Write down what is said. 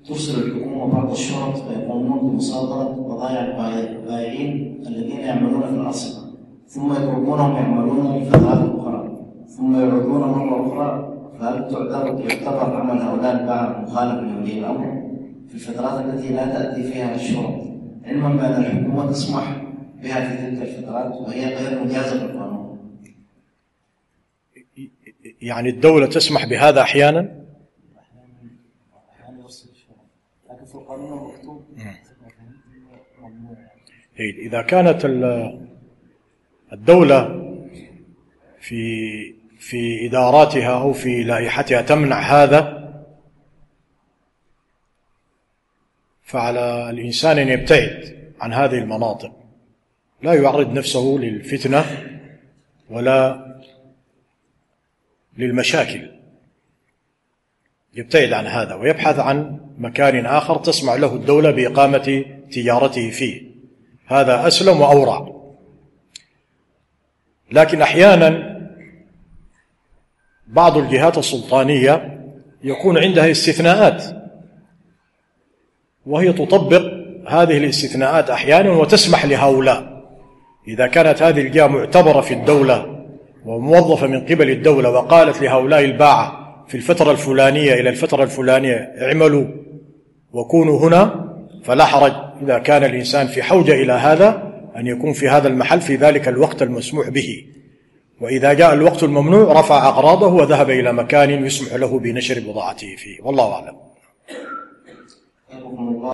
ترسل الحكومة بعض الشرط فيقومون بمصادرة بضائع البائعين الذين يعملون في الأرصفة، ثم يتركونهم يعملون في فترات أخرى، ثم يعودون مرة أخرى، فهل يعتبر عمل هؤلاء البائع مخالف لولي الأمر في الفترات التي لا تأتي فيها الشرط، علما بأن الحكومة تسمح بها في تلك الفترات وهي غير مجازة بالقانون؟ يعني الدولة تسمح بهذا أحيانا يرسل الشرط، لكن في القانون المكتوب ممنوع. إذا كانت الدولة في إداراتها أو في لائحتها تمنع هذا، فعلى الإنسان أن يبتعد عن هذه المناطق، لا يعرض نفسه للفتنة ولا للمشاكل، يبتعد عن هذا ويبحث عن مكان آخر تسمح له الدولة بإقامة تجارته فيه، هذا أسلم وأورع. لكن أحيانا بعض الجهات السلطانية يكون عندها استثناءات، وهي تطبق هذه الاستثناءات أحيانا وتسمح لهؤلاء، إذا كانت هذه الجهة معتبرة في الدولة وموظفة من قبل الدولة وقالت لهؤلاء الباعة في الفترة الفلانية إلى الفترة الفلانية اعملوا وكونوا هنا، فلا حرج إذا كان الإنسان في حوجة إلى هذا أن يكون في هذا المحل في ذلك الوقت المسموح به، وإذا جاء الوقت الممنوع رفع أغراضه وذهب إلى مكان يسمح له بنشر بضاعته فيه، والله أعلم.